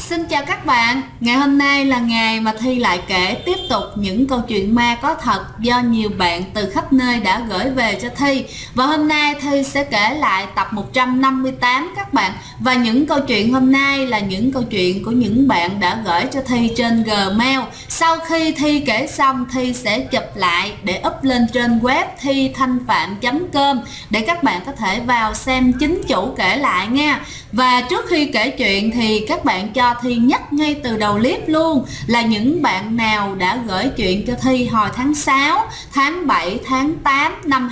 Xin chào các bạn, ngày hôm nay là ngày mà Thi lại kể tiếp tục những câu chuyện ma có thật do nhiều bạn từ khắp nơi đã gửi về cho Thi. Và hôm nay Thi sẽ kể lại tập 158 các bạn. Và những câu chuyện hôm nay là những câu chuyện của những bạn đã gửi cho Thi trên Gmail. Sau khi Thi kể xong, Thi sẽ chụp lại để up lên trên web thithanhpham.com để các bạn có thể vào xem chính chủ kể lại nha. Và trước khi kể chuyện thì các bạn cho Thi nhắc ngay từ đầu clip luôn là những bạn nào đã gửi chuyện cho Thi hồi tháng 6, tháng 7, tháng 8 năm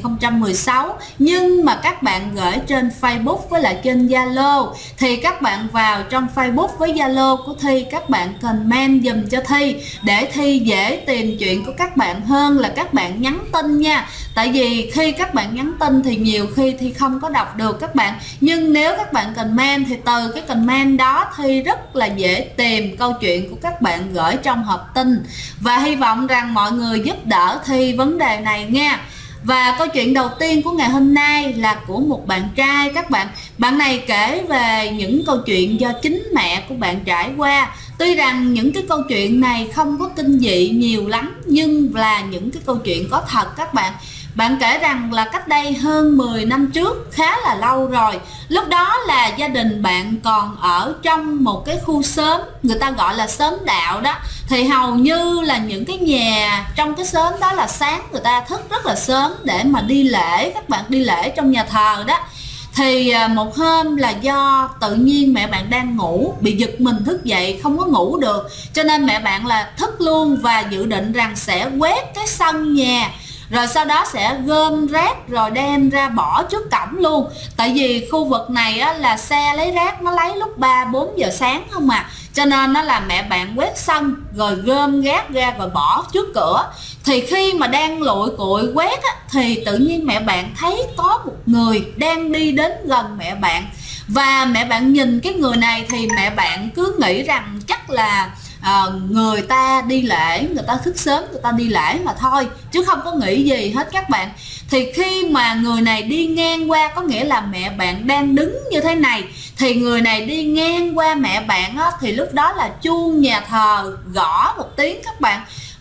2016 nhưng mà các bạn gửi trên Facebook với lại trên Zalo thì các bạn vào trong Facebook với Zalo của Thi, các bạn comment dùm cho Thi để Thi dễ tìm chuyện của các bạn hơn là các bạn nhắn tin nha. Tại vì khi các bạn nhắn tin thì nhiều khi Thi không có đọc được các bạn, nhưng nếu các bạn comment thì từ cái comment đó Thi rất là dễ tìm câu chuyện của các bạn gửi trong hộp tin. Và hy vọng rằng mọi người giúp đỡ Thi vấn đề này nha. Và câu chuyện đầu tiên của ngày hôm nay là của một bạn trai các bạn. Bạn này kể về những câu chuyện do chính mẹ của bạn trải qua. Tuy rằng những cái câu chuyện này không có kinh dị nhiều lắm nhưng là những cái câu chuyện có thật các bạn. Bạn kể rằng là cách đây hơn 10 năm trước, khá là lâu rồi. Lúc đó là gia đình bạn còn ở trong một cái khu xóm, người ta gọi là xóm đạo đó. Thì hầu như là những cái nhà trong cái xóm đó là sáng người ta thức rất là sớm để mà đi lễ, các bạn đi lễ trong nhà thờ đó. Thì một hôm là do tự nhiên mẹ bạn đang ngủ, bị giật mình thức dậy không có ngủ được, cho nên mẹ bạn là thức luôn và dự định rằng sẽ quét cái sân nhà, rồi sau đó sẽ gom rác rồi đem ra bỏ trước cổng luôn. Tại vì khu vực này á, là xe lấy rác nó lấy lúc 3-4 giờ sáng không à, cho nên nó là mẹ bạn quét sân rồi gom rác ra rồi bỏ trước cửa. Thì khi mà đang lụi cụi quét á, thì tự nhiên mẹ bạn thấy có một người đang đi đến gần mẹ bạn. Và mẹ bạn nhìn cái người này thì mẹ bạn cứ nghĩ rằng chắc là người ta đi lễ, người ta thức sớm người ta đi lễ mà thôi, chứ không có nghĩ gì hết các bạn. Thì khi mà người này đi ngang qua, có nghĩa là mẹ bạn đang đứng như thế này, thì người này đi ngang qua mẹ bạn á, thì lúc đó là chuông nhà thờ gõ một tiếng các bạn.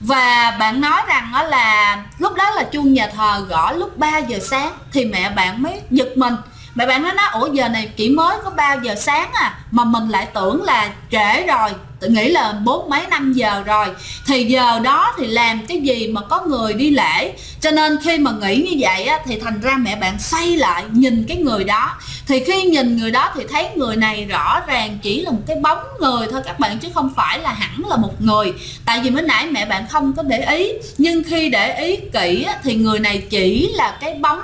Và bạn nói rằng đó là lúc đó là chuông nhà thờ gõ lúc 3 giờ sáng thì mẹ bạn mới giật mình. Mẹ bạn nói ủa giờ này chỉ mới có 3 giờ sáng à, mà mình lại tưởng là trễ rồi, tự nghĩ là 4 mấy 5 giờ rồi. Thì giờ đó thì làm cái gì mà có người đi lễ. Cho nên khi mà nghĩ như vậy á, thì thành ra mẹ bạn xoay lại nhìn cái người đó. Thì khi nhìn người đó thì thấy người này rõ ràng chỉ là một cái bóng người thôi các bạn, chứ không phải là hẳn là một người. Tại vì mới nãy mẹ bạn không có để ý, nhưng khi để ý kỹ á, thì người này chỉ là cái bóng.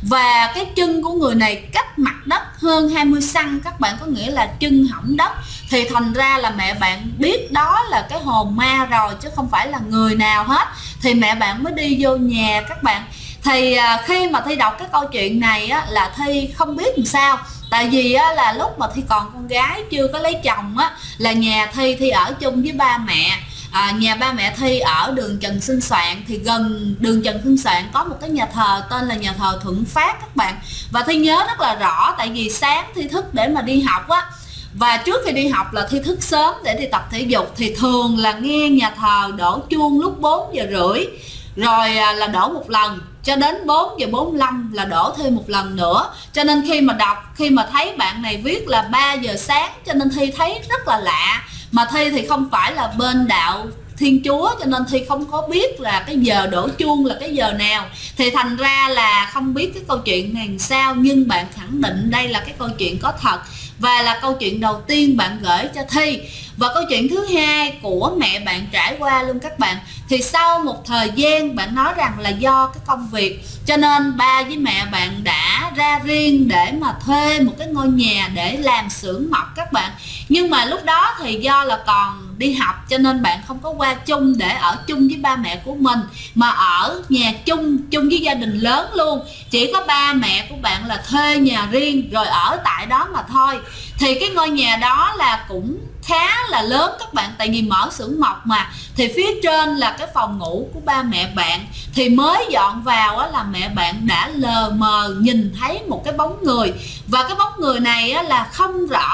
Và cái chân của người này cách mặt đất hơn 20 cm các bạn, có nghĩa là chân hõng đất. Thì thành ra là mẹ bạn biết đó là cái hồn ma rồi, chứ không phải là người nào hết. Thì mẹ bạn mới đi vô nhà các bạn. Thì khi mà Thi đọc cái câu chuyện này á, là Thi không biết làm sao. Tại vì á, là lúc mà Thi còn con gái chưa có lấy chồng á, là nhà Thi ở chung với ba mẹ. Nhà ba mẹ Thi ở đường Trần Sinh Soạn, thì gần đường Trần Sinh Soạn có một cái nhà thờ tên là nhà thờ Thuận Phát các bạn. Và Thi nhớ rất là rõ, tại vì sáng Thi thức để mà đi học á, và trước khi đi học là Thi thức sớm để đi tập thể dục, thì thường là nghe nhà thờ đổ chuông lúc 4 giờ rưỡi, rồi là đổ một lần cho đến 4 giờ 45 là đổ thêm một lần nữa. Cho nên khi mà đọc, khi mà thấy bạn này viết là 3 giờ sáng, cho nên Thi thấy rất là lạ. Mà Thi thì không phải là bên đạo Thiên Chúa, cho nên Thi không có biết là cái giờ đổ chuông là cái giờ nào. Thì thành ra là không biết cái câu chuyện này làm sao, nhưng bạn khẳng định đây là cái câu chuyện có thật và là câu chuyện đầu tiên bạn gửi cho Thi. Và câu chuyện thứ hai của mẹ bạn trải qua luôn các bạn. Thì sau một thời gian bạn nói rằng là do cái công việc, cho nên ba với mẹ bạn đã ra riêng để mà thuê một cái ngôi nhà để làm xưởng mộc các bạn. Nhưng mà lúc đó thì do là còn đi học, cho nên bạn không có qua chung để ở chung với ba mẹ của mình, mà ở nhà chung với gia đình lớn luôn. Chỉ có ba mẹ của bạn là thuê nhà riêng rồi ở tại đó mà thôi. Thì cái ngôi nhà đó là cũng khá là lớn các bạn, tại vì mở xưởng mộc mà. Thì phía trên là cái phòng ngủ của ba mẹ bạn. Thì mới dọn vào á, là mẹ bạn đã lờ mờ nhìn thấy một cái bóng người. Và cái bóng người này á, là không rõ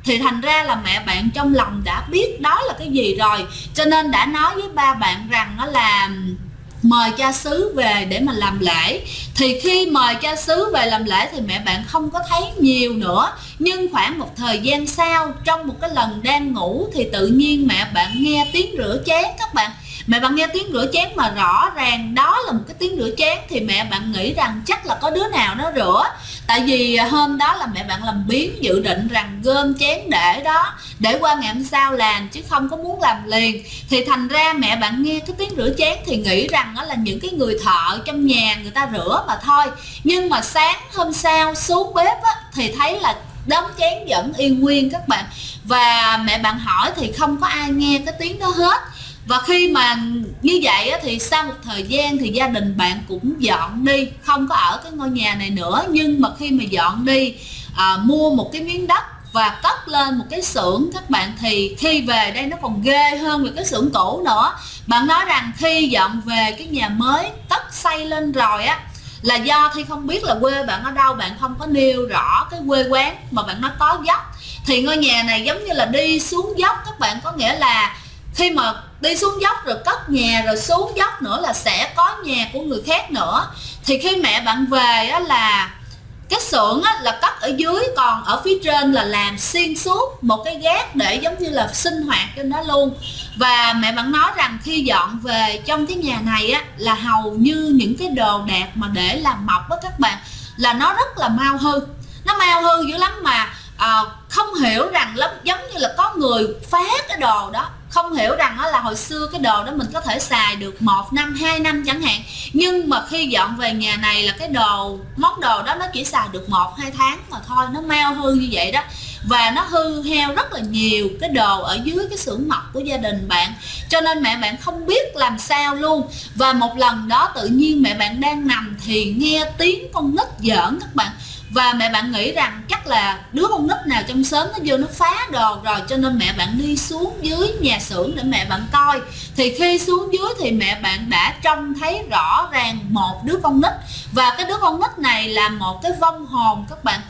thì thành ra là mẹ bạn trong lòng đã biết đó là cái gì rồi, cho nên đã nói với ba bạn rằng đó là mời cha xứ về để mà làm lễ. Thì khi mời cha xứ về làm lễ thì mẹ bạn không có thấy nhiều nữa. Nhưng khoảng một thời gian sau, trong một cái lần đang ngủ thì tự nhiên mẹ bạn nghe tiếng rửa chén các bạn. Mẹ bạn nghe tiếng rửa chén mà rõ ràng đó là một cái tiếng rửa chén, thì mẹ bạn nghĩ rằng chắc là có đứa nào nó rửa. Tại vì hôm đó là mẹ bạn làm biếng, dự định rằng gom chén để đó, để qua ngày hôm sau làm chứ không có muốn làm liền. Thì thành ra mẹ bạn nghe cái tiếng rửa chén thì nghĩ rằng đó là những cái người thợ trong nhà người ta rửa mà thôi. Nhưng mà sáng hôm sau xuống bếp á, thì thấy là đống chén vẫn y nguyên các bạn. Và mẹ bạn hỏi thì không có ai nghe cái tiếng đó hết. Và khi mà như vậy thì sau một thời gian thì gia đình bạn cũng dọn đi, không có ở cái ngôi nhà này nữa. Nhưng mà khi mà dọn đi, mua một cái miếng đất và cất lên một cái xưởng các bạn, thì khi về đây nó còn ghê hơn là cái xưởng cũ nữa. Bạn nói rằng khi dọn về cái nhà mới cất xây lên rồi á, là do Thi không biết là quê bạn ở đâu, bạn không có nêu rõ cái quê quán, mà bạn nói có dốc. Thì ngôi nhà này giống như là đi xuống dốc các bạn, có nghĩa là khi mà đi xuống dốc rồi cất nhà rồi xuống dốc nữa là sẽ có nhà của người khác nữa. Thì khi mẹ bạn về á, là cái xưởng á, là cất ở dưới, còn ở phía trên là làm xuyên suốt một cái gác để giống như là sinh hoạt trên đó luôn. Và mẹ bạn nói rằng khi dọn về trong cái nhà này á, là hầu như những cái đồ đạc mà để làm mộc á các bạn, là nó rất là mau hư. Nó mau hư dữ lắm mà không hiểu rằng giống như là có người phá cái đồ đó. Không hiểu rằng là hồi xưa cái đồ đó mình có thể xài được 1 năm, 2 năm chẳng hạn. Nhưng mà khi dọn về nhà này là cái món đồ đó nó chỉ xài được 1-2 tháng mà thôi. Nó mau hư như vậy đó. Và nó hư heo rất là nhiều cái đồ ở dưới cái xưởng mộc của gia đình bạn. Cho nên mẹ bạn không biết làm sao luôn. Và một lần đó tự nhiên mẹ bạn đang nằm thì nghe tiếng con nít giỡn các bạn. Và mẹ bạn nghĩ rằng chắc là đứa con nít nào trong xóm nó vô nó phá đồ rồi, cho nên mẹ bạn đi xuống dưới nhà xưởng để mẹ bạn coi. Thì khi xuống dưới thì mẹ bạn đã trông thấy rõ ràng một đứa con nít. Và cái đứa con nít này là một cái vong hồn các bạn.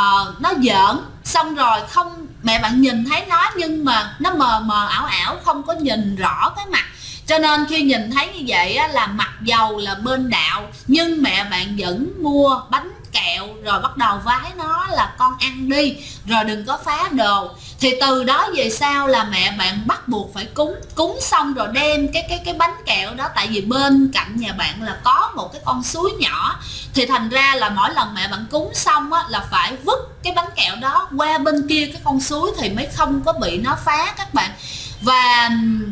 Nó giỡn, xong rồi mẹ bạn nhìn thấy nó nhưng mà nó mờ mờ ảo ảo, không có nhìn rõ cái mặt. Cho nên khi nhìn thấy như vậy á, là mặc dầu là bên đạo, nhưng mẹ bạn vẫn mua bánh kẹo rồi bắt đầu vái nó là con ăn đi, rồi đừng có phá đồ. Thì từ đó về sau là mẹ bạn bắt buộc phải cúng xong rồi đem cái bánh kẹo đó, tại vì bên cạnh nhà bạn là có một cái con suối nhỏ. Thì thành ra là mỗi lần mẹ bạn cúng xong á, là phải vứt cái bánh kẹo đó qua bên kia cái con suối thì mới không có bị nó phá các bạn. Và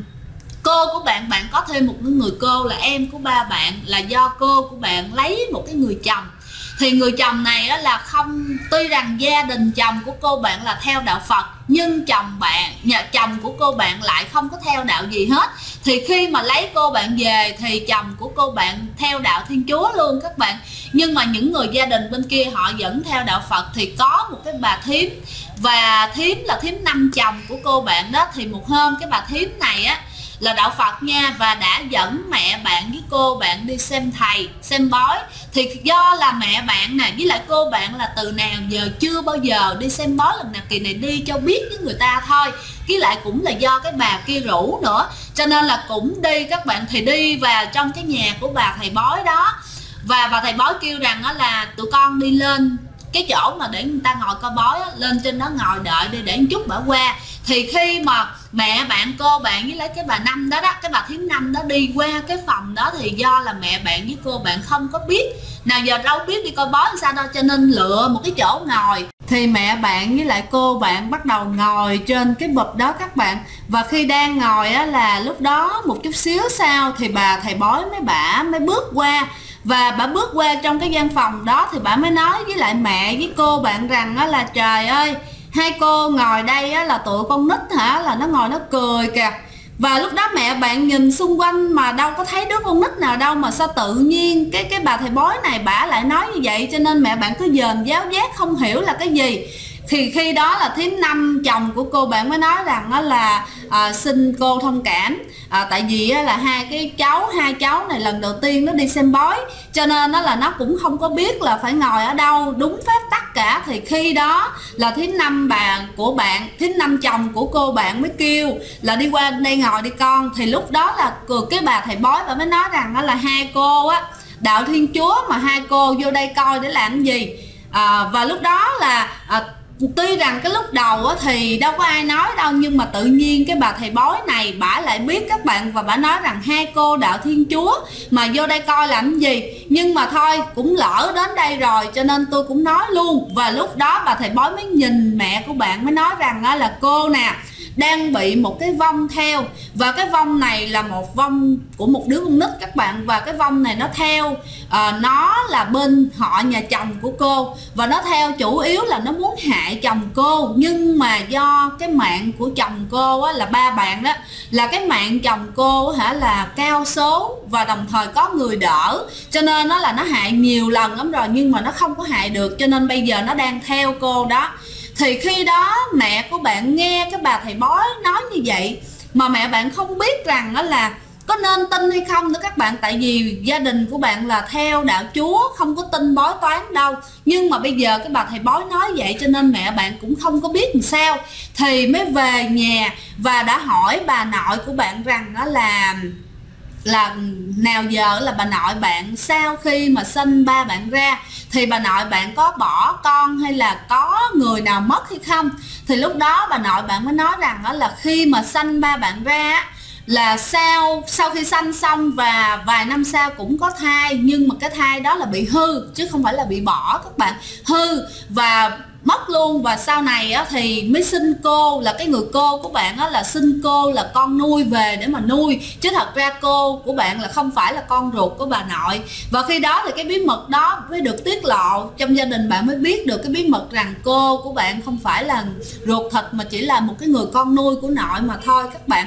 cô của bạn có thêm một người cô là em của ba bạn, là do cô của bạn lấy một cái người chồng. Thì người chồng này á, là tuy rằng gia đình chồng của cô bạn là theo đạo Phật, nhưng chồng của cô bạn lại không có theo đạo gì hết. Thì khi mà lấy cô bạn về thì chồng của cô bạn theo đạo Thiên Chúa luôn các bạn. Nhưng mà những người gia đình bên kia họ vẫn theo đạo Phật. Thì có một cái bà thím, và thím là thím năm chồng của cô bạn đó. Thì một hôm cái bà thím này á là đạo Phật nha, và đã dẫn mẹ bạn với cô bạn đi xem thầy, xem bói. Thì do là mẹ bạn nè với lại cô bạn là từ nào giờ chưa bao giờ đi xem bói, lần nào kỳ này đi cho biết với người ta thôi. Với lại cũng là do cái bà kia rủ nữa, cho nên là cũng đi các bạn. Thì đi vào trong cái nhà của bà thầy bói đó, và bà thầy bói kêu rằng đó là tụi con đi lên cái chỗ mà để người ta ngồi coi bói á, lên trên đó ngồi đợi đi để một chút bả qua. Thì khi mà mẹ bạn, cô bạn với lấy cái bà Năm đó cái bà thím Năm đó đi qua cái phòng đó, thì do là mẹ bạn với cô bạn không có biết, nào giờ đâu biết đi coi bói sao đâu, cho nên lựa một cái chỗ ngồi. Thì mẹ bạn với lại cô bạn bắt đầu ngồi trên cái bụp đó các bạn. Và khi đang ngồi á, là lúc đó một chút xíu sau thì bà thầy bói mới bước qua. Và bà bước qua trong cái gian phòng đó thì bà mới nói với lại mẹ với cô bạn rằng đó là trời ơi, hai cô ngồi đây á, là tụi con nít hả, là nó ngồi nó cười kìa. Và lúc đó mẹ bạn nhìn xung quanh mà đâu có thấy đứa con nít nào đâu, mà sao tự nhiên cái bà thầy bói này bả lại nói như vậy. Cho nên mẹ bạn cứ dền giáo giác không hiểu là cái gì. Thì khi đó là thím Năm chồng của cô bạn mới nói rằng đó là xin cô thông cảm, tại vì là hai cháu này lần đầu tiên nó đi xem bói, cho nên đó là nó cũng không có biết là phải ngồi ở đâu đúng phép tắc cả. Thì khi đó là thím Năm thím Năm chồng của cô bạn mới kêu là đi qua đây ngồi đi con. Thì lúc đó là cái bà thầy bói bà mới nói rằng đó là hai cô á đạo Thiên Chúa mà hai cô vô đây coi để làm gì. Và lúc đó là tuy rằng cái lúc đầu á, thì đâu có ai nói đâu, nhưng mà tự nhiên cái bà thầy bói này bả lại biết các bạn, và bả nói rằng hai cô đạo Thiên Chúa mà vô đây coi làm gì. Nhưng mà thôi cũng lỡ đến đây rồi cho nên tôi cũng nói luôn. Và lúc đó bà thầy bói mới nhìn mẹ của bạn mới nói rằng đó là cô nè đang bị một cái vong theo, và cái vong này là một vong của một đứa con nít các bạn, và cái vong này nó theo nó là bên họ nhà chồng của cô, và nó theo chủ yếu là nó muốn hại chồng cô. Nhưng mà do cái mạng của chồng cô á, là ba bạn đó, là cái mạng chồng cô là cao số và đồng thời có người đỡ, cho nên nó là nó hại nhiều lần lắm rồi nhưng mà nó không có hại được, cho nên bây giờ nó đang theo cô đó. Thì khi đó mẹ của bạn nghe cái bà thầy bói nói như vậy mà mẹ bạn không biết rằng đó là có nên tin hay không nữa các bạn, tại vì gia đình của bạn là theo đạo Chúa, không có tin bói toán đâu. Nhưng mà bây giờ cái bà thầy bói nói vậy cho nên mẹ bạn cũng không có biết làm sao, thì mới về nhà và đã hỏi bà nội của bạn rằng đó là nào giờ là bà nội bạn sau khi mà sinh ba bạn ra thì bà nội bạn có bỏ con hay là có người nào mất hay không. Thì lúc đó bà nội bạn mới nói rằng đó là khi mà sanh ba bạn ra là sau khi sanh xong và vài năm sau cũng có thai, nhưng mà cái thai đó là bị hư chứ không phải là bị bỏ các bạn, hư và mất luôn. Và sau này á, thì mới sinh cô, là cái người cô của bạn á, là sinh cô là con nuôi về để mà nuôi, chứ thật ra cô của bạn là không phải là con ruột của bà nội. Và khi đó thì cái bí mật đó mới được tiết lộ, trong gia đình bạn mới biết được cái bí mật rằng cô của bạn không phải là ruột thịt mà chỉ là một cái người con nuôi của nội mà thôi các bạn.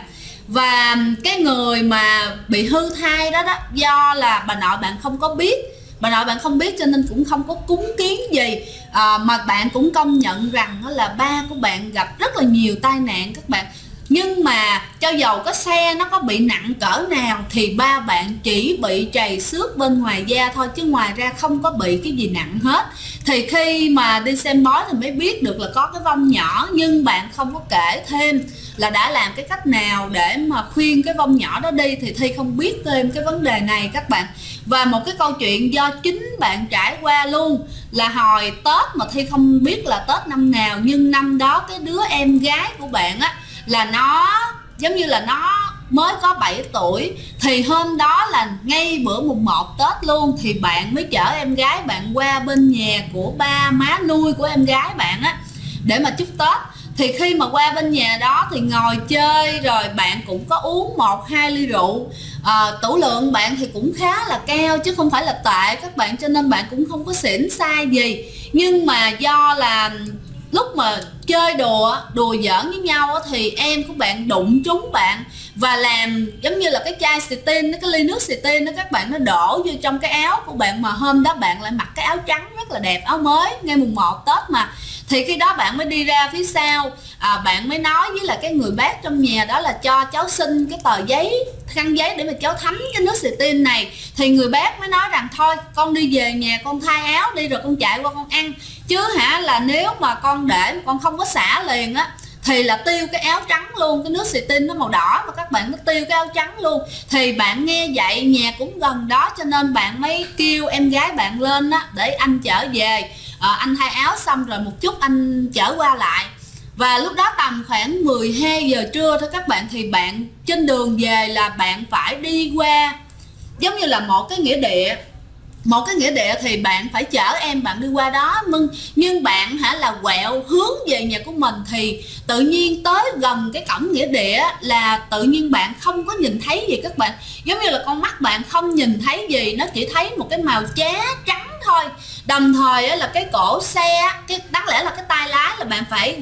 Và cái người mà bị hư thai đó do là bà nội bạn không có biết, bà nội bạn không biết cho nên cũng không có cúng kiến gì. Mà bạn cũng công nhận rằng đó là ba của bạn gặp rất là nhiều tai nạn các bạn. Nhưng mà cho dầu có xe nó có bị nặng cỡ nào thì ba bạn chỉ bị trầy xước bên ngoài da thôi, chứ ngoài ra không có bị cái gì nặng hết. Thì khi mà đi xem bói thì mới biết được là có cái vong nhỏ, nhưng bạn không có kể thêm là đã làm cái cách nào để mà khuyên cái vong nhỏ đó đi, thì Thi không biết thêm cái vấn đề này các bạn. Và một cái câu chuyện do chính bạn trải qua luôn, là hồi Tết mà Thi không biết là Tết năm nào, nhưng năm đó cái đứa em gái của bạn á là nó giống như là nó mới có 7 tuổi. Thì hôm đó là ngay bữa mùng 1 Tết luôn, thì bạn mới chở em gái bạn qua bên nhà của ba má nuôi của em gái bạn á để mà chúc Tết. Thì khi mà qua bên nhà đó thì ngồi chơi rồi bạn cũng có uống 1-2 ly rượu. Tửu lượng bạn thì cũng khá là cao chứ không phải là tệ các bạn, cho nên bạn cũng không có xỉn sai gì. Nhưng mà do là lúc mà chơi đùa giỡn với nhau thì em của bạn đụng trúng bạn và làm giống như là cái chai xì tin, cái ly nước xì tin đó các bạn, nó đổ vô trong cái áo của bạn. Mà hôm đó bạn lại mặc cái áo trắng rất là đẹp, áo mới ngay mùng 1 Tết mà. Thì khi đó bạn mới đi ra phía sau, bạn mới nói với là cái người bác trong nhà đó là cho cháu xin cái tờ giấy, khăn giấy để mà cháu thấm cái nước xì tin này. Thì người bác mới nói rằng thôi con đi về nhà con thay áo đi rồi con chạy qua con ăn, chứ là nếu mà con để con không có xả liền á thì là tiêu cái áo trắng luôn, cái nước xì tin nó màu đỏ mà các bạn, nó tiêu cái áo trắng luôn. Thì bạn nghe vậy, nhà cũng gần đó cho nên bạn mới kêu em gái bạn lên á để anh chở về. Anh thay áo xong rồi một chút anh chở qua lại. Và lúc đó tầm khoảng 12 giờ trưa thôi các bạn, thì bạn trên đường về là bạn phải đi qua giống như là một cái nghĩa địa. Một cái nghĩa địa thì bạn phải chở em bạn đi qua đó, nhưng bạn là quẹo hướng về nhà của mình. Thì tự nhiên tới gần cái cổng nghĩa địa là tự nhiên bạn không có nhìn thấy gì các bạn, giống như là con mắt bạn không nhìn thấy gì, nó chỉ thấy một cái màu chá trắng thôi. Đồng thời là cái cổ xe, đáng lẽ là cái tay lái là bạn phải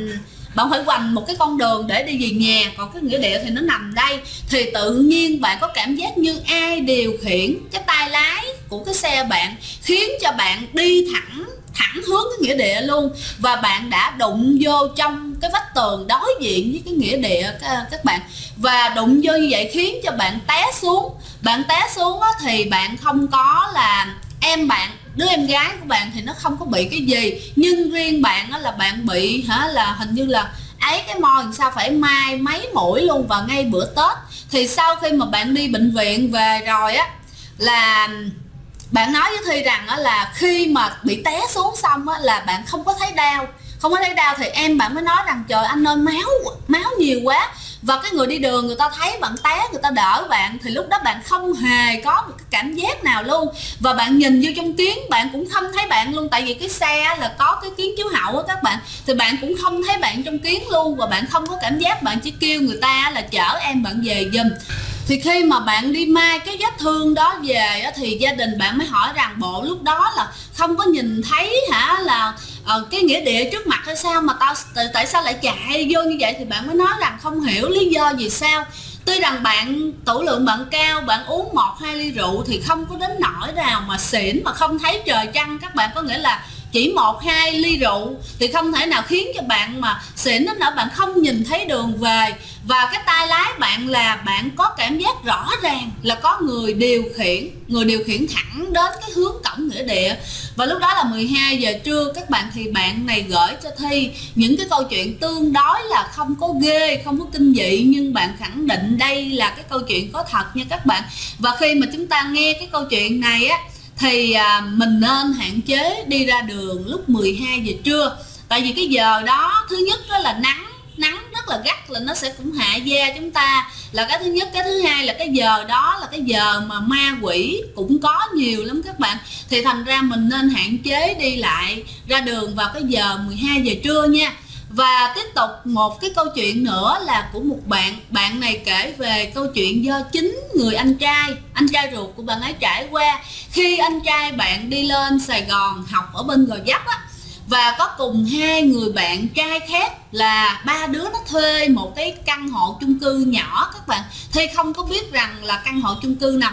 hoành một cái con đường để đi về nhà, còn cái nghĩa địa thì nó nằm đây. Thì tự nhiên bạn có cảm giác như ai điều khiển cái tay lái của cái xe bạn, khiến cho bạn đi thẳng thẳng hướng cái nghĩa địa luôn, và bạn đã đụng vô trong cái vách tường đối diện với cái nghĩa địa các bạn, và đụng vô như vậy khiến cho bạn té xuống. Bạn té xuống thì bạn không có là đứa em gái của bạn thì nó không có bị cái gì, nhưng riêng bạn là bạn bị là hình như là ấy cái môi sao phải mai mấy mũi luôn. Và ngay bữa Tết thì sau khi mà bạn đi bệnh viện về rồi là bạn nói với Thi rằng là khi mà bị té xuống xong là bạn không có thấy đau, thì em bạn mới nói rằng trời anh ơi máu nhiều quá. Và cái người đi đường người ta thấy bạn té, người ta đỡ bạn, thì lúc đó bạn không hề có một cái cảm giác nào luôn. Và bạn nhìn vô trong kiến bạn cũng không thấy bạn luôn, tại vì cái xe là có cái kiến chiếu hậu các bạn, thì bạn cũng không thấy bạn trong kiến luôn, và bạn không có cảm giác, bạn chỉ kêu người ta là chở em bạn về giùm. Thì khi mà bạn đi mai cái vết thương đó về thì gia đình bạn mới hỏi rằng bộ lúc đó là không có nhìn thấy là cái nghĩa địa trước mặt hay sao mà tại sao lại chạy vô như vậy. Thì bạn mới nói rằng không hiểu lý do vì sao. Tuy rằng bạn tửu lượng bạn cao, bạn uống 1-2 ly rượu thì không có đến nỗi nào mà xỉn mà không thấy trời trăng các bạn, có nghĩa là chỉ 1-2 ly rượu thì không thể nào khiến cho bạn mà xỉn đến nỗi bạn không nhìn thấy đường về. Và cái tay lái bạn là bạn có cảm giác rõ ràng là có người điều khiển thẳng đến cái hướng cổng nghĩa địa. Và lúc đó là 12 giờ trưa các bạn, thì bạn này gửi cho Thi những cái câu chuyện tương đối là không có ghê, không có kinh dị, nhưng bạn khẳng định đây là cái câu chuyện có thật nha các bạn. Và khi mà chúng ta nghe cái câu chuyện này thì mình nên hạn chế đi ra đường lúc 12 giờ trưa. Tại vì cái giờ đó thứ nhất đó là nắng rất là gắt, là nó sẽ cũng hại da chúng ta, là cái thứ nhất. Cái thứ hai là cái giờ đó là cái giờ mà ma quỷ cũng có nhiều lắm các bạn. Thì thành ra mình nên hạn chế đi lại ra đường vào cái giờ 12 giờ trưa nha. Và tiếp tục một cái câu chuyện nữa là của một bạn này kể về câu chuyện do chính người anh trai ruột của bạn ấy trải qua. Khi anh trai bạn đi lên Sài Gòn học ở bên Gò Vấp và có cùng 2 người bạn trai khác, là 3 đứa nó thuê một cái căn hộ chung cư nhỏ các bạn. Thì không có biết rằng là căn hộ chung cư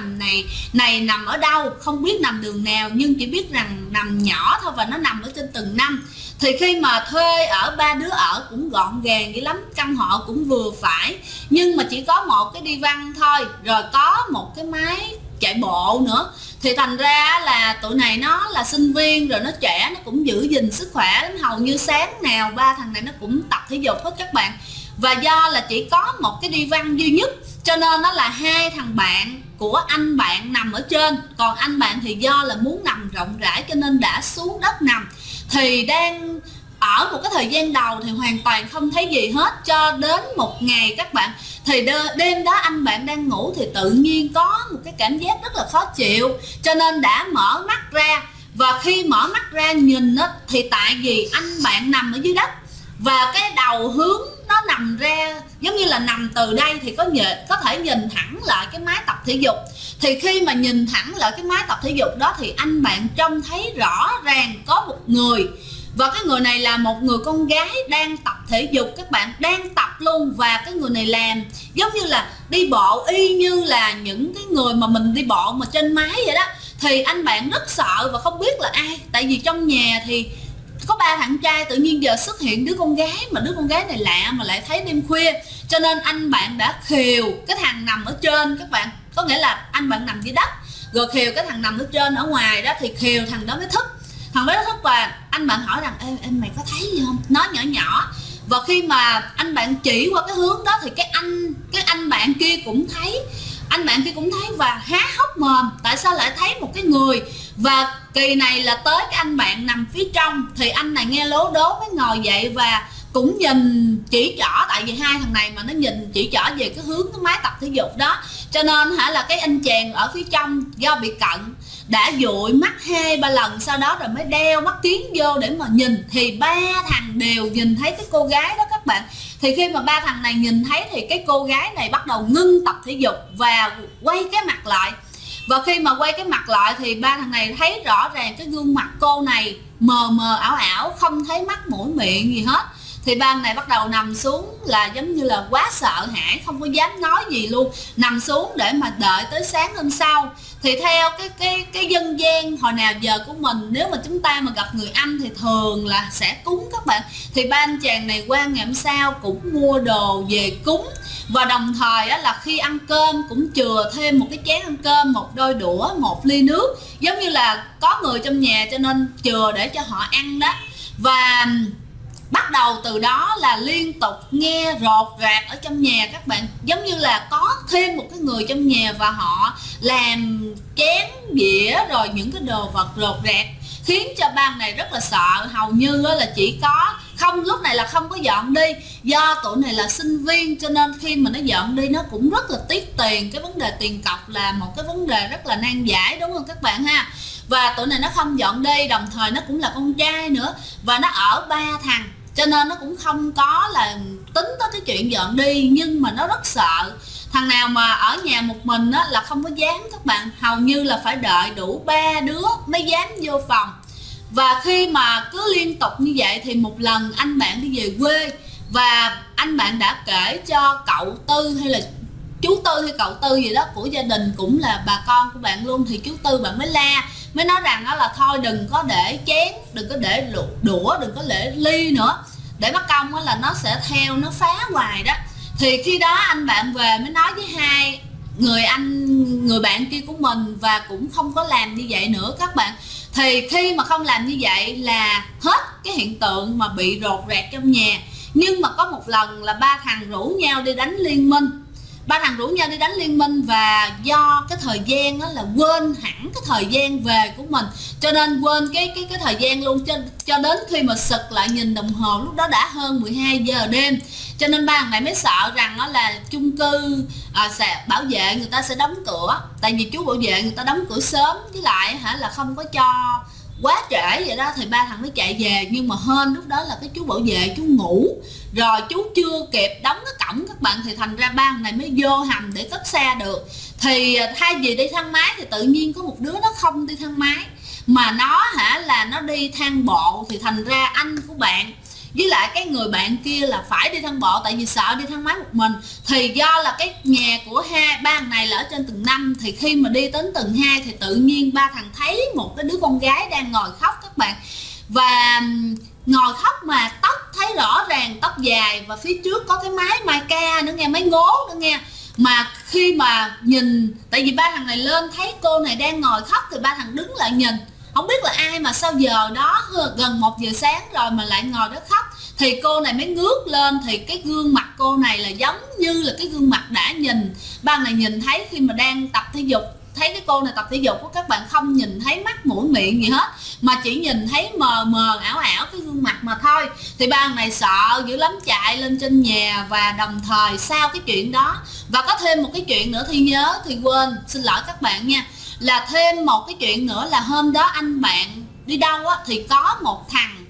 này nằm ở đâu, không biết nằm đường nào, nhưng chỉ biết rằng nằm nhỏ thôi và nó nằm ở trên tầng 5. Thì khi mà thuê ở 3 đứa ở cũng gọn gàng dữ lắm, căn hộ cũng vừa phải, nhưng mà chỉ có một cái đi văn thôi, rồi có một cái máy chạy bộ nữa. Thì thành ra là tụi này nó là sinh viên rồi, nó trẻ, nó cũng giữ gìn sức khỏe lắm, hầu như sáng nào 3 thằng này nó cũng tập thể dục hết các bạn. Và do là chỉ có một cái đi văn duy nhất cho nên nó là 2 thằng bạn của anh bạn nằm ở trên, còn anh bạn thì do là muốn nằm rộng rãi cho nên đã xuống đất nằm. Thì đang ở một cái thời gian đầu thì hoàn toàn không thấy gì hết, cho đến một ngày các bạn, thì đêm đó anh bạn đang ngủ thì tự nhiên có một cái cảm giác rất là khó chịu, cho nên đã mở mắt ra. Và khi mở mắt ra nhìn thì tại vì anh bạn nằm ở dưới đất và cái đầu hướng nó nằm ra giống như là nằm từ đây thì có thể nhìn thẳng lại cái máy tập thể dục. Thì khi mà nhìn thẳng lại cái máy tập thể dục đó thì anh bạn trông thấy rõ ràng có một người, và cái người này là một người con gái đang tập thể dục các bạn, đang tập luôn. Và cái người này làm giống như là đi bộ y như là những cái người mà mình đi bộ mà trên máy vậy đó. Thì anh bạn rất sợ và không biết là ai, tại vì trong nhà thì có 3 thằng trai, tự nhiên giờ xuất hiện đứa con gái, mà đứa con gái này lạ mà lại thấy đêm khuya, cho nên anh bạn đã khều cái thằng nằm ở trên các bạn, có nghĩa là anh bạn nằm dưới đất rồi khều cái thằng nằm ở trên ở ngoài đó, thì khều thằng đó mới thức. Thằng đó thức và anh bạn hỏi rằng em mày có thấy gì không, nói nhỏ nhỏ. Và khi mà anh bạn chỉ qua cái hướng đó thì cái anh bạn kia cũng thấy, và há hốc mồm tại sao lại thấy một cái người. Và kỳ này là tới cái anh bạn nằm phía trong, thì anh này nghe lố đố mới ngồi dậy và cũng nhìn chỉ trỏ, tại vì 2 thằng này mà nó nhìn chỉ trỏ về cái hướng cái máy tập thể dục đó, cho nên là cái anh chàng ở phía trong do bị cận đã dụi mắt 2-3 lần, sau đó rồi mới đeo mắt kiếng vô để mà nhìn. Thì 3 thằng đều nhìn thấy cái cô gái đó các bạn. Thì khi mà 3 thằng này nhìn thấy thì cái cô gái này bắt đầu ngưng tập thể dục và quay cái mặt lại. Và khi mà quay cái mặt lại thì 3 thằng này thấy rõ ràng cái gương mặt cô này mờ mờ ảo ảo, không thấy mắt mũi miệng gì hết. thì ban này bắt đầu nằm xuống là giống như là quá sợ hãi, không có dám nói gì luôn, nằm xuống để mà đợi tới sáng hôm sau. Thì theo cái dân gian hồi nào giờ của mình, nếu mà chúng ta mà gặp người Anh thì thường là sẽ cúng các bạn. Thì ba anh chàng này qua ngày hôm sau cũng mua đồ về cúng, và đồng thời á, là khi ăn cơm cũng chừa thêm một cái chén ăn cơm, một đôi đũa, một ly nước, giống như là có người trong nhà cho nên chừa để cho họ ăn đó. Và bắt đầu từ đó là liên tục nghe rột rạc ở trong nhà các bạn, giống như là có thêm một cái người trong nhà và họ làm chén dĩa rồi những cái đồ vật rột rạc, khiến cho ban này rất là sợ. Hầu như là chỉ có không, lúc này là không có dọn đi, do tụi này là sinh viên cho nên khi mà nó dọn đi nó cũng rất là tiếc tiền. Cái vấn đề tiền cọc là một cái vấn đề rất là nan giải, đúng không các bạn ha. Và tụi này nó không dọn đi, đồng thời nó cũng là con trai nữa, và nó ở 3 thằng cho nên nó cũng không có là tính tới cái chuyện dọn đi, nhưng mà nó rất sợ. Thằng nào mà ở nhà một mình á, là không có dám các bạn, hầu như là phải đợi đủ 3 đứa mới dám vô phòng. Và khi mà cứ liên tục như vậy thì một lần anh bạn đi về quê, và anh bạn đã kể cho cậu Tư hay là chú Tư hay cậu Tư gì đó của gia đình, cũng là bà con của bạn luôn, thì chú Tư bạn mới mới nói rằng đó là thôi đừng có để chén, đừng có để đũa, đừng có để ly nữa, để mất công là nó sẽ theo nó phá hoài đó. Thì khi đó anh bạn về mới nói với hai người bạn kia của mình, và cũng không có làm như vậy nữa các bạn. Thì khi mà không làm như vậy là hết cái hiện tượng mà bị rột rạc trong nhà. Nhưng mà có một lần là ba thằng rủ nhau đi đánh liên minh, và do cái thời gian đó là quên hẳn cái thời gian về của mình, cho nên quên cái thời gian luôn, cho đến khi mà sực lại nhìn đồng hồ lúc đó đã hơn 12 giờ đêm. Cho nên ba thằng này mới sợ rằng đó là chung cư sẽ bảo vệ người ta sẽ đóng cửa, tại vì chú bảo vệ người ta đóng cửa sớm, với lại là không có cho quá trễ vậy đó. Thì ba thằng mới chạy về, nhưng mà hên lúc đó là cái chú bảo vệ chú ngủ rồi, chú chưa kịp đóng cái cổng các bạn, thì thành ra ba thằng này mới vô hầm để cất xe được. Thì thay vì đi thang máy thì tự nhiên có một đứa nó không đi thang máy mà nó là nó đi thang bộ, thì thành ra anh của bạn với lại cái người bạn kia là phải đi thang bộ, tại vì sợ đi thang máy một mình. Thì do là cái nhà của ba thằng này là ở trên tầng 5, thì khi mà đi đến tầng 2 thì tự nhiên ba thằng thấy một cái đứa con gái đang ngồi khóc các bạn, và ngồi khóc mà tóc thấy rõ ràng, tóc dài, và phía trước có cái máy mica nữa nghe, máy ngố nữa nghe. Mà khi mà nhìn, tại vì ba thằng này lên thấy cô này đang ngồi khóc thì ba thằng đứng lại nhìn, không biết là ai mà sao giờ đó gần 1 giờ sáng rồi mà lại ngồi đó khóc. Thì cô này mới ngước lên, thì cái gương mặt cô này là giống như là cái gương mặt đã nhìn ba này nhìn thấy khi mà đang tập thể dục. Thấy cái cô này tập thể dục của các bạn, không nhìn thấy mắt mũi miệng gì hết, mà chỉ nhìn thấy mờ mờ ảo ảo cái gương mặt mà thôi. Thì ba này sợ dữ lắm, chạy lên trên nhà. Và đồng thời sau cái chuyện đó, và có thêm một cái chuyện nữa thì nhớ thì quên, xin lỗi các bạn nha, là thêm một cái chuyện nữa là hôm đó anh bạn đi đâu á, thì có một thằng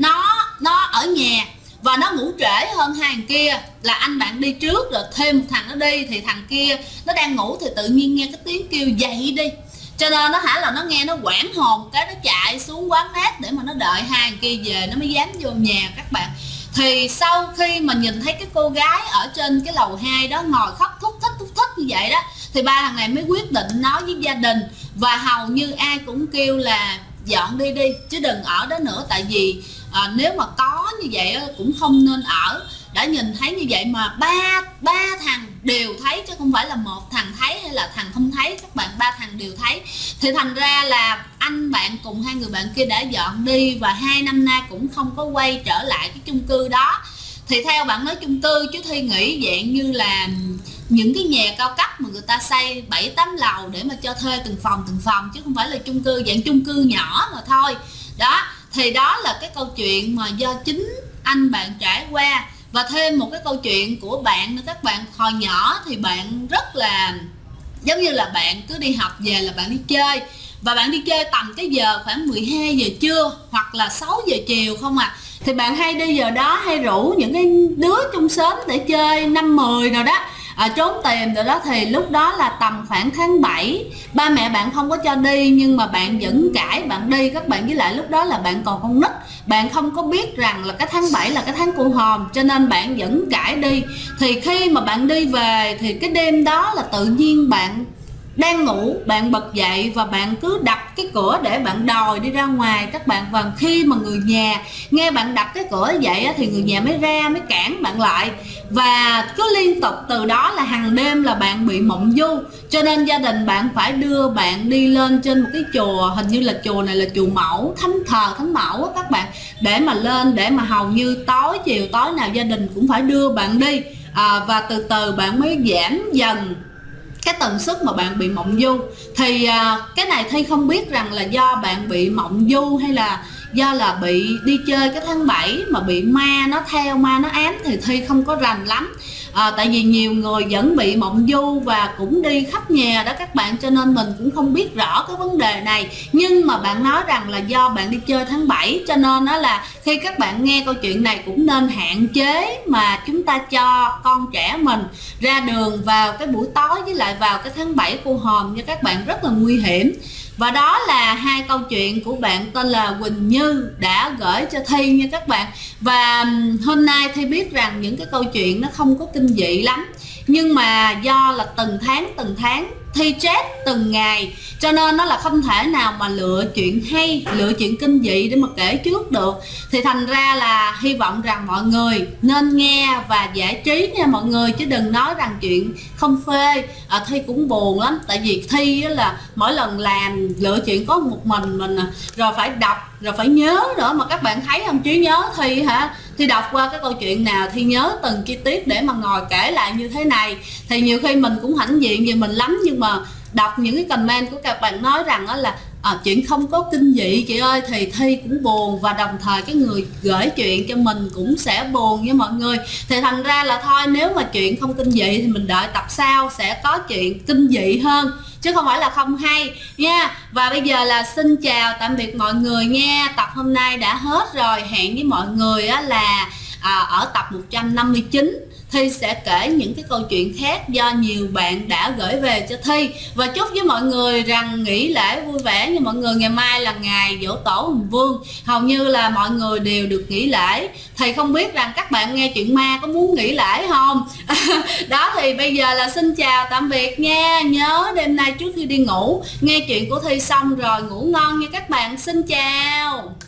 nó ở nhà và nó ngủ trễ hơn hai thằng kia, là anh bạn đi trước rồi thêm một thằng nó đi, thì thằng kia nó đang ngủ thì tự nhiên nghe cái tiếng kêu dậy đi, cho nên nó là nó nghe nó quảng hồn, cái nó chạy xuống quán net để mà nó đợi hai thằng kia về nó mới dám vô nhà các bạn. Thì sau khi mà nhìn thấy cái cô gái ở trên cái lầu 2 đó ngồi khóc thút thít như vậy đó, thì ba thằng này mới quyết định nói với gia đình, và hầu như ai cũng kêu là dọn đi chứ đừng ở đó nữa, tại vì nếu mà có như vậy cũng không nên ở. Đã nhìn thấy như vậy mà ba thằng đều thấy, chứ không phải là một thằng thấy hay là thằng không thấy các bạn, ba thằng đều thấy. Thì thành ra là anh bạn cùng hai người bạn kia đã dọn đi, và 2 năm nay cũng không có quay trở lại cái chung cư đó. Thì theo bạn nói chung cư, chứ Thi nghĩ dạng như là những cái nhà cao cấp mà người ta xây 7-8 lầu để mà cho thuê từng phòng, chứ không phải là chung cư dạng chung cư nhỏ mà thôi đó. Thì đó là cái câu chuyện mà do chính anh bạn trải qua. Và thêm một cái câu chuyện của bạn nữa các bạn. Hồi nhỏ thì bạn rất là giống như là bạn cứ đi học về là bạn đi chơi, và bạn đi chơi tầm cái giờ khoảng 12 giờ trưa hoặc là 6 giờ chiều không à. Thì bạn hay đi giờ đó hay rủ những cái đứa trong xóm để chơi 5-10 rồi đó. trốn tìm rồi đó, thì lúc đó là tầm khoảng tháng 7, ba mẹ bạn không có cho đi nhưng mà bạn vẫn cãi bạn đi các bạn. Với lại lúc đó là bạn còn con nít, bạn không có biết rằng là cái tháng 7 là cái tháng cô hồn, cho nên bạn vẫn cãi đi. Thì khi mà bạn đi về thì cái đêm đó là tự nhiên bạn đang ngủ, bạn bật dậy và bạn cứ đập cái cửa để bạn đòi đi ra ngoài các bạn. Và khi mà người nhà nghe bạn đập cái cửa vậy thì người nhà mới ra, mới cản bạn lại. Và cứ liên tục từ đó là hàng đêm là bạn bị mộng du, cho nên gia đình bạn phải đưa bạn đi lên trên một cái chùa, hình như là chùa này là chùa Mẫu, thánh Mẫu các bạn, để mà lên, để mà hầu như tối chiều tối nào gia đình cũng phải đưa bạn đi. Và từ từ bạn mới giảm dần cái tần suất mà bạn bị mộng du. Thì cái này Thi không biết rằng là do bạn bị mộng du hay là do là bị đi chơi cái tháng 7 mà bị ma nó theo, ma nó ám, thì Thi không có rành lắm. Tại vì nhiều người vẫn bị mộng du và cũng đi khắp nhà đó các bạn, cho nên mình cũng không biết rõ cái vấn đề này. Nhưng mà bạn nói rằng là do bạn đi chơi tháng 7, cho nên đó là khi các bạn nghe câu chuyện này cũng nên hạn chế mà chúng ta cho con trẻ mình ra đường vào cái buổi tối, với lại vào cái tháng 7 cô hồn nha các bạn, rất là nguy hiểm. Và đó là hai câu chuyện của bạn tên là Quỳnh Như đã gửi cho Thi nha các bạn. Và hôm nay Thi biết rằng những cái câu chuyện nó không có kinh dị lắm, nhưng mà do là từng tháng Thi chết từng ngày, cho nên nó là không thể nào mà lựa chuyện hay, lựa chuyện kinh dị để mà kể trước được. Thì thành ra là hy vọng rằng mọi người nên nghe và giải trí nha mọi người, chứ đừng nói rằng chuyện không phê. Thi cũng buồn lắm, tại vì Thi là mỗi lần làm lựa chuyện có một mình rồi phải đọc rồi phải nhớ nữa, mà các bạn thấy không, trí nhớ Thi hả, Thi đọc qua cái câu chuyện nào Thi nhớ từng chi tiết để mà ngồi kể lại như thế này. Thì nhiều khi mình cũng hãnh diện về mình lắm, nhưng mà đọc những cái comment của các bạn nói rằng đó là chuyện không có kinh dị chị ơi, thì Thi cũng buồn, và đồng thời cái người gửi chuyện cho mình cũng sẽ buồn với mọi người. Thì thành ra là thôi, nếu mà chuyện không kinh dị thì mình đợi tập sau sẽ có chuyện kinh dị hơn, chứ không phải là không hay nha. Và bây giờ là xin chào tạm biệt mọi người nha. Tập hôm nay đã hết rồi, hẹn với mọi người là ở tập 159 Thi sẽ kể những cái câu chuyện khác do nhiều bạn đã gửi về cho Thi. Và chúc với mọi người rằng nghỉ lễ vui vẻ nha mọi người. Ngày mai là ngày giỗ tổ Hùng Vương, hầu như là mọi người đều được nghỉ lễ. Thì không biết rằng các bạn nghe chuyện ma có muốn nghỉ lễ không? Đó, thì bây giờ là xin chào tạm biệt nha. Nhớ đêm nay trước khi đi ngủ nghe chuyện của Thi xong rồi ngủ ngon nha các bạn. Xin chào.